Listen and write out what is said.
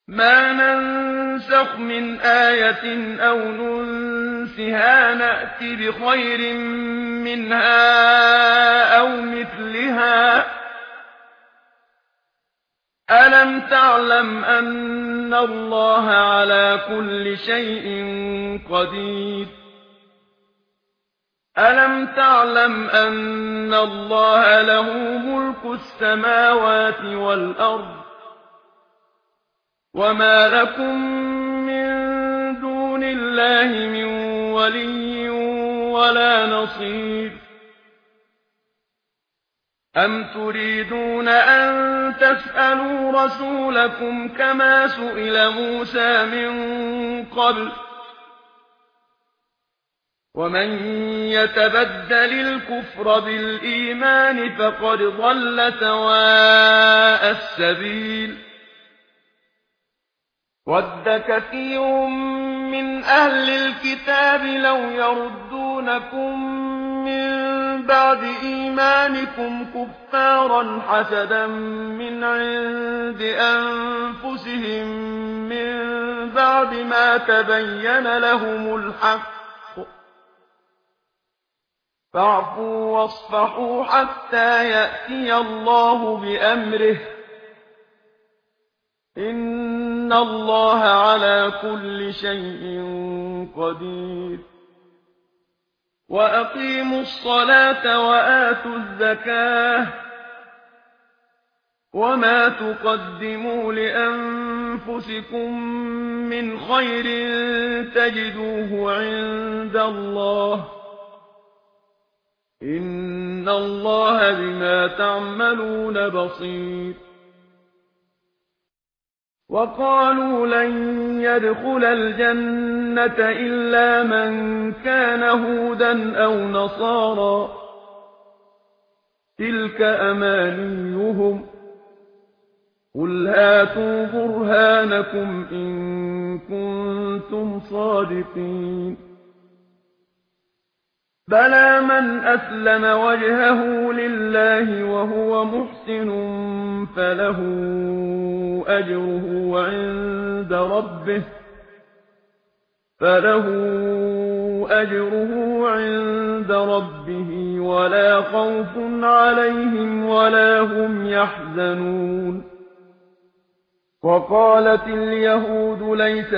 مَا نَنسَخْ مِنْ آيَةٍ أَوْ نُنسِهَا نَأْتِ بِخَيْرٍ مِّنْهَا أَوْ مِثْلِهَا ۗ أَلَمْ تَعْلَمْ أَنَّ اللَّهَ عَلَىٰ كُلِّ شَيْءٍ قَدِيرٌ أَلَمْ تَعْلَمْ أَنَّ اللَّهَ لَهُ مُلْكُ السَّمَاوَاتِ وَالْأَرْضِ وَمَا لَكُم مِّن دُونِ اللَّهِ مِن وَلِيٍّ وَلَا نَصِيرٍ أَمْ تُرِيدُونَ أَن تَسْأَلُوا رَسُولَكُمْ كَمَا سُئِلَ مُوسَىٰ مِن قَبْلُ ۗ وَمَن يَتَبَدَّلِ الْكُفْرَ بِالْإِيمَانِ فَقَدْ ضَلَّ سَوَاءَ السَّبِيلِ وَدَّ كَثِيرٌ مِّنْ أَهْلِ الْكِتَابِ لَوْ يَرُدُّونَكُم مِّن بَعْدِ إِيمَانِكُمْ كُفَّارًا حَسَدًا مِّنْ عِندِ أَنفُسِهِم مِّن بَعْدِ مَا تَبَيَّنَ لَهُمُ الْحَقُّ ۖ فَاعْفُوا وَاصْفَحُوا حَتَّىٰ يَأْتِيَ اللَّهُ بِأَمْرِهِ ۗ إِنَّ اللَّهَ عَلَىٰ كُلِّ شَيْءٍ قَدِيرٌ وَأَقِيمُوا الصَّلَاةَ وَآتُوا الزَّكَاةَ ۚ وَمَا تُقَدِّمُوا لِأَنفُسِكُم مِّنْ خَيْرٍ تَجِدُوهُ عِندَ اللَّهِ ۗ إِنَّ اللَّهَ بِمَا تَعْمَلُونَ بَصِيرٌ وَقَالُوا لَن يَدْخُلَ الْجَنَّةَ إِلَّا مَن كَانَ هُودًا أَوْ نَصَارَىٰ ۗ تِلْكَ أَمَانِيُّهُمْ ۗ قُلْ هَاتُوا بُرْهَانَكُمْ إِن كُنتُمْ صَادِقِينَ بَلَىٰ مَنْ أَسْلَمَ وَجْهَهُ لِلَّهِ وَهُوَ مُحْسِنٌ فَلَهُ أَجْرُهُ عِندَ رَبِّهِ وَلَا خَوْفٌ عَلَيْهِمْ وَلَا هُمْ يَحْزَنُونَ وَقَالَتِ الْيَهُودُ لَيْسَتِ